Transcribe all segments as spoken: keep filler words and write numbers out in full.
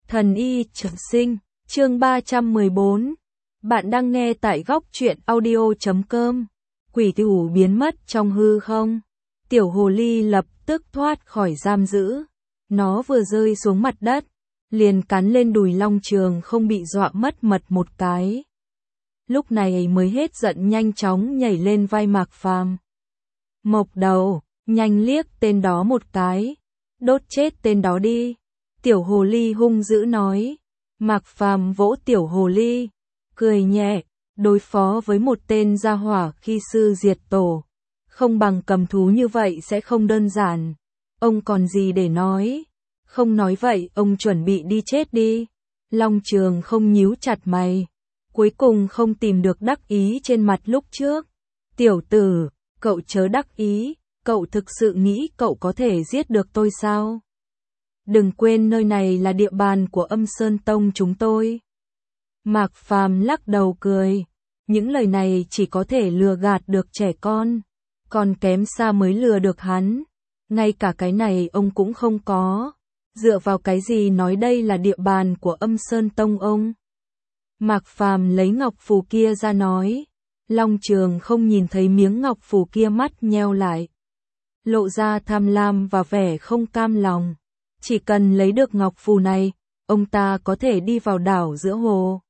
Thần y trường sinh, chương ba trăm mười bốn. Bạn đang nghe tại góc truyện audio chấm com. Quỷ thủ biến mất trong hư không. Tiểu hồ ly lập tức thoát khỏi giam giữ. Nó vừa rơi xuống mặt đất, liền cắn lên đùi Long Trường không bị dọa mất mật một cái. Lúc này mới hết giận nhanh chóng nhảy lên vai Mạc Phàm. Mộc đầu, nhanh liếc tên đó một cái. Đốt chết tên đó đi. Tiểu hồ ly hung dữ nói. Mạc Phàm vỗ tiểu hồ ly, cười nhẹ, đối phó với một tên gia hỏa khi sư diệt tổ, không bằng cầm thú như vậy sẽ không đơn giản. Ông còn gì để nói? Không nói vậy ông chuẩn bị đi chết đi. Long Trường không nhíu chặt mày, cuối cùng không tìm được đắc ý trên mặt lúc trước. Tiểu tử, cậu chớ đắc ý, cậu thực sự nghĩ cậu có thể giết được tôi sao? Đừng quên nơi này là địa bàn của Âm Sơn Tông chúng tôi. Mạc Phàm lắc đầu cười, những lời này chỉ có thể lừa gạt được trẻ con, còn kém xa mới lừa được hắn. Ngay cả cái này ông cũng không có, dựa vào cái gì nói đây là địa bàn của Âm Sơn Tông ông? Mạc Phàm lấy ngọc phù kia ra nói. Long Trường không nhìn thấy miếng ngọc phù kia, mắt nheo lại, lộ ra tham lam và vẻ không cam lòng. Chỉ cần lấy được ngọc phù này, ông ta có thể đi vào đảo giữa hồ,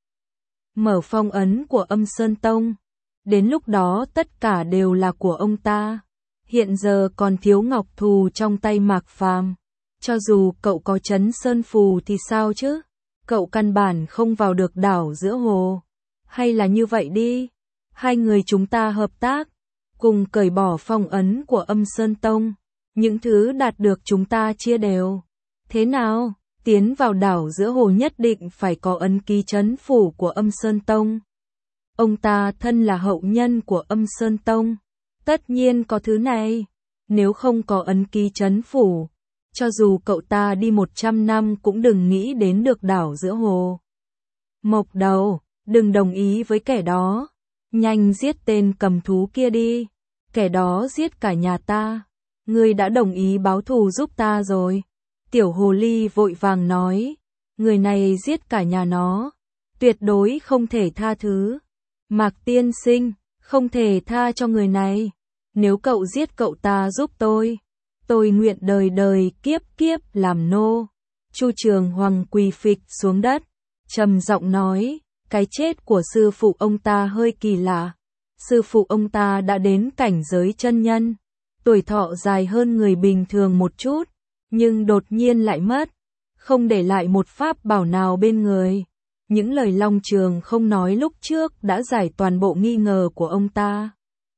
mở phong ấn của Âm Sơn Tông. Đến lúc đó tất cả đều là của ông ta. Hiện giờ còn thiếu ngọc thù trong tay Mạc Phàm. Cho dù cậu có trấn sơn phù thì sao chứ? Cậu căn bản không vào được đảo giữa hồ. Hay là như vậy đi, hai người chúng ta hợp tác, cùng cởi bỏ phong ấn của Âm Sơn Tông. Những thứ đạt được chúng ta chia đều. Thế nào? Tiến vào đảo giữa hồ nhất định phải có ấn ký trấn phủ của Âm Sơn Tông. Ông ta thân là hậu nhân của Âm Sơn Tông, tất nhiên có thứ này. Nếu không có ấn ký trấn phủ, cho dù cậu ta đi một trăm năm cũng đừng nghĩ đến được đảo giữa hồ. Mộc đầu, đừng đồng ý với kẻ đó. Nhanh giết tên cầm thú kia đi. Kẻ đó giết cả nhà ta. Ngươi đã đồng ý báo thù giúp ta rồi. Tiểu hồ ly vội vàng nói. Người này giết cả nhà nó, tuyệt đối không thể tha thứ. Mạc tiên sinh, không thể tha cho người này. Nếu cậu giết cậu ta giúp tôi, tôi nguyện đời đời kiếp kiếp làm nô. Chu Trường Hoàng quỳ phịch xuống đất, trầm giọng nói. Cái chết của sư phụ ông ta hơi kỳ lạ. Sư phụ ông ta đã đến cảnh giới chân nhân, tuổi thọ dài hơn người bình thường một chút, nhưng đột nhiên lại mất, không để lại một pháp bảo nào bên người. Những lời Long Trường không nói lúc trước đã giải toàn bộ nghi ngờ của ông ta.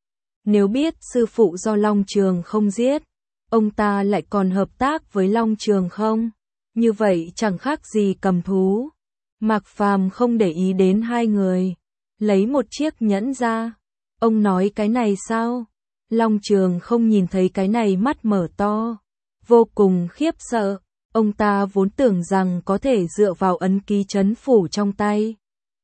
Nếu biết sư phụ do Long Trường không giết, ông ta lại còn hợp tác với Long Trường không? Như vậy chẳng khác gì cầm thú. Mạc Phàm không để ý đến hai người, lấy một chiếc nhẫn ra. Ông nói cái này sao? Long Trường không nhìn thấy cái này, mắt mở to, vô cùng khiếp sợ. Ông ta vốn tưởng rằng có thể dựa vào ấn ký trấn phủ trong tay,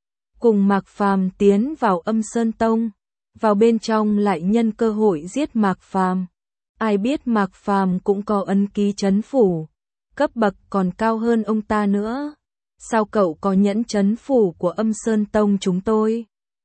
cùng Mạc Phàm tiến vào Âm Sơn Tông, vào bên trong lại nhân cơ hội giết Mạc Phàm. Ai biết Mạc Phàm cũng có ấn ký trấn phủ, cấp bậc còn cao hơn ông ta nữa. Sao cậu có nhẫn trấn phủ của Âm Sơn Tông chúng tôi?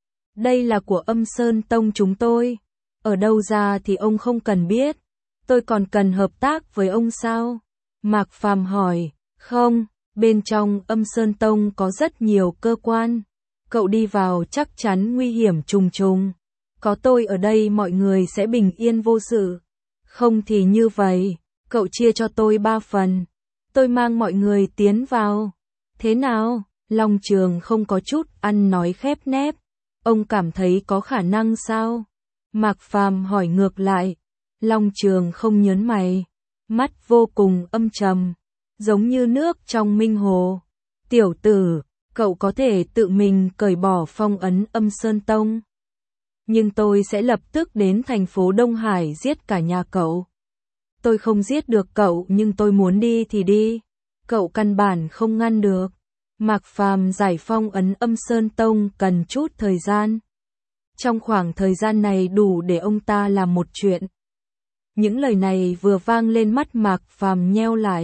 Đây là của Âm Sơn Tông chúng tôi. Ở đâu ra thì ông không cần biết. Tôi còn cần hợp tác với ông sao? Mạc Phàm hỏi. Không, bên trong Âm Sơn Tông có rất nhiều cơ quan. Cậu đi vào chắc chắn nguy hiểm trùng trùng. Có tôi ở đây mọi người sẽ bình yên vô sự. Không thì như vậy, cậu chia cho tôi ba phần. Tôi mang mọi người tiến vào. Thế nào? Long Trường không có chút ăn nói khép nép. Ông cảm thấy có khả năng sao? Mạc Phàm hỏi ngược lại. Long Trường không nhớn mày, mắt vô cùng âm trầm, giống như nước trong minh hồ. Tiểu tử, cậu có thể tự mình cởi bỏ phong ấn Âm Sơn Tông, nhưng tôi sẽ lập tức đến thành phố Đông Hải giết cả nhà cậu. Tôi không giết được cậu nhưng tôi muốn đi thì đi. Cậu căn bản không ngăn được. Mạc Phàm giải phong ấn Âm Sơn Tông cần chút thời gian. Trong khoảng thời gian này đủ để ông ta làm một chuyện. Những lời này vừa vang lên, mắt Mạc Phàm nheo lại.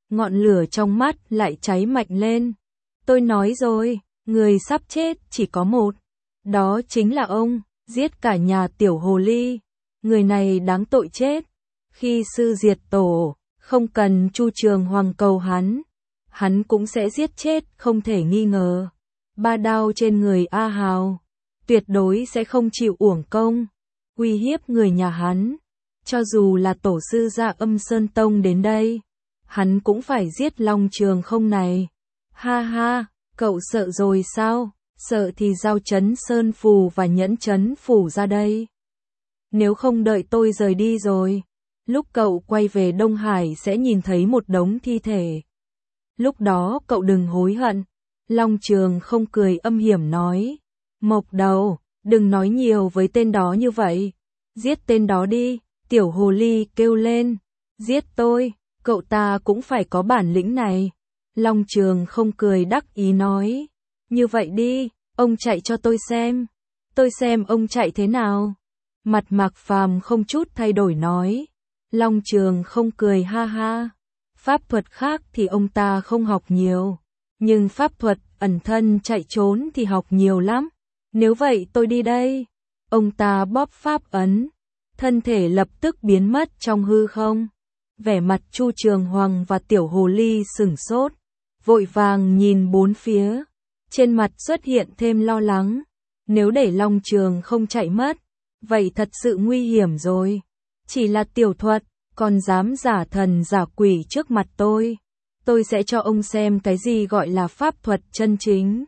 ngọn lửa trong mắt lại cháy mạnh lên. Tôi nói rồi, người sắp chết chỉ có một. Đó chính là ông, giết cả nhà tiểu hồ ly. Người này đáng tội chết. Khi sư diệt tổ, không cần Chu Trường Hoàng cầu hắn. Hắn cũng sẽ giết chết không thể nghi ngờ. Ba đao trên người A Hào. Tuyệt đối sẽ không chịu uổng công. Uy hiếp người nhà hắn. Cho dù là tổ sư gia Âm Sơn Tông đến đây. Hắn cũng phải giết Long Trường Không này. Ha ha, cậu sợ rồi sao? Sợ thì giao trấn Sơn Phù và nhẫn trấn Phủ ra đây. Nếu không đợi tôi rời đi rồi. Lúc cậu quay về Đông Hải sẽ nhìn thấy một đống thi thể. Lúc đó cậu đừng hối hận. Long Trường Không cười âm hiểm nói. Mộc Đầu, đừng nói nhiều với tên đó như vậy. Giết tên đó đi, tiểu hồ ly kêu lên. Giết tôi, cậu ta cũng phải có bản lĩnh này. Long Trường Không cười đắc ý nói. Như vậy đi, ông chạy cho tôi xem. Tôi xem ông chạy thế nào. Mặt Mạc Phàm không chút thay đổi nói. Long Trường Không cười ha ha. Pháp thuật khác thì ông ta không học nhiều. Nhưng pháp thuật ẩn thân chạy trốn thì học nhiều lắm. Nếu vậy tôi đi đây. Ông ta bóp pháp ấn. Thân thể lập tức biến mất trong hư không. Vẻ mặt Chu Trường Hoàng và tiểu hồ ly sửng sốt. Vội vàng nhìn bốn phía. Trên mặt xuất hiện thêm lo lắng. Nếu để Long Trường Không chạy mất. Vậy thật sự nguy hiểm rồi. Chỉ là tiểu thuật. Còn dám giả thần giả quỷ trước mặt tôi. Tôi sẽ cho ông xem cái gì gọi là pháp thuật chân chính.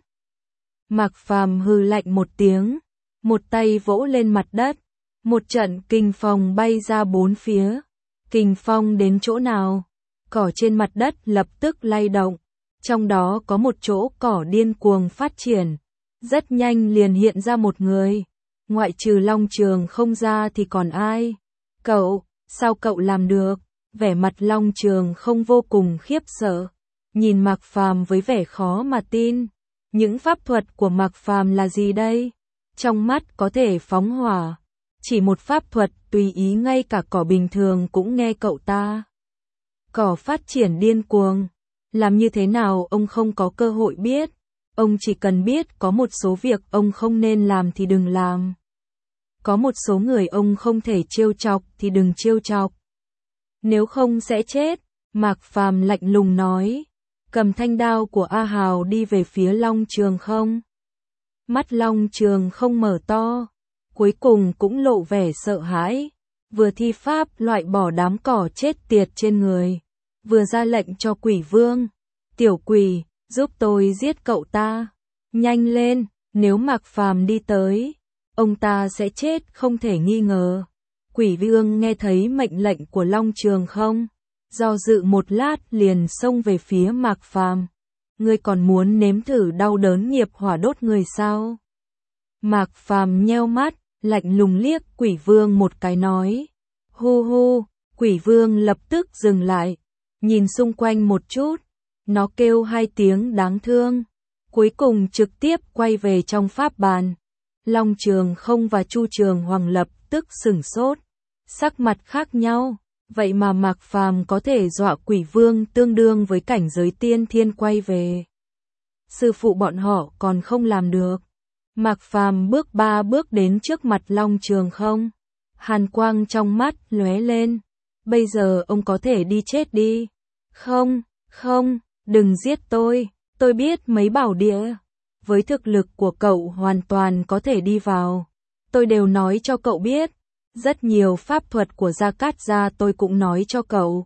Mạc Phàm hừ lạnh một tiếng. Một tay vỗ lên mặt đất. Một trận kình phong bay ra bốn phía. Kình phong đến chỗ nào? Cỏ trên mặt đất lập tức lay động. Trong đó có một chỗ cỏ điên cuồng phát triển. Rất nhanh liền hiện ra một người. Ngoại trừ Long Trường Không ra thì còn ai? Cậu, sao cậu làm được? Vẻ mặt Long Trường Không vô cùng khiếp sợ. Nhìn Mạc Phàm với vẻ khó mà tin. Những pháp thuật của Mạc Phàm là gì đây? Trong mắt có thể phóng hỏa. Chỉ một pháp thuật tùy ý ngay cả cỏ bình thường cũng nghe cậu ta. Cỏ phát triển điên cuồng. Làm như thế nào ông không có cơ hội biết. Ông chỉ cần biết có một số việc ông không nên làm thì đừng làm. Có một số người ông không thể trêu chọc thì đừng trêu chọc. Nếu không sẽ chết. Mạc Phàm lạnh lùng nói. Cầm thanh đao của A Hào đi về phía Long Trường Không. Mắt Long Trường Không mở to. Cuối cùng cũng lộ vẻ sợ hãi. Vừa thi pháp loại bỏ đám cỏ chết tiệt trên người. Vừa ra lệnh cho quỷ vương. Tiểu quỷ, giúp tôi giết cậu ta. Nhanh lên, nếu Mạc Phàm đi tới. Ông ta sẽ chết không thể nghi ngờ. Quỷ vương nghe thấy mệnh lệnh của Long Trường Không. Do dự một lát liền xông về phía Mạc Phàm. Ngươi còn muốn nếm thử đau đớn nghiệp hỏa đốt người sao? Mạc Phàm nheo mắt, lạnh lùng liếc quỷ vương một cái nói. Hu hu, quỷ vương lập tức dừng lại. Nhìn xung quanh một chút. Nó kêu hai tiếng đáng thương. Cuối cùng trực tiếp quay về trong pháp bàn. Long Trường Không và Chu Trường Hoàng lập tức sửng sốt. Sắc mặt khác nhau. Vậy mà Mạc Phàm có thể dọa quỷ vương tương đương với cảnh giới tiên thiên quay về. Sư phụ bọn họ còn không làm được. Mạc Phàm bước ba bước đến trước mặt Long Trường Không. Hàn quang trong mắt lóe lên. Bây giờ ông có thể đi chết đi. Không, không, đừng giết tôi. Tôi biết mấy bảo địa. Với thực lực của cậu hoàn toàn có thể đi vào. Tôi đều nói cho cậu biết. Rất nhiều pháp thuật của Gia Cát Gia tôi cũng nói cho cậu.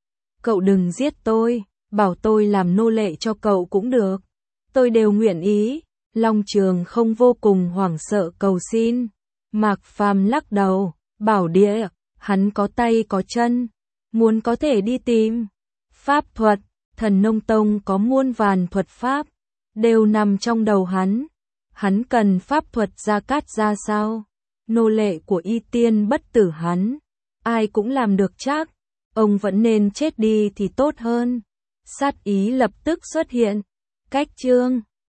Cậu đừng giết tôi. Bảo tôi làm nô lệ cho cậu cũng được. Tôi đều nguyện ý. Long Trường Không vô cùng hoảng sợ cầu xin. Mạc Phàm lắc đầu. Bảo địa, hắn có tay có chân. Muốn có thể đi tìm. Pháp thuật, Thần Nông Tông có muôn vàn thuật pháp. Đều nằm trong đầu hắn. Hắn cần pháp thuật Gia Cát Gia sao? Nô lệ của Y Tiên bất tử hắn. Ai cũng làm được chắc. Ông vẫn nên chết đi thì tốt hơn. Sát ý lập tức xuất hiện. Cách chương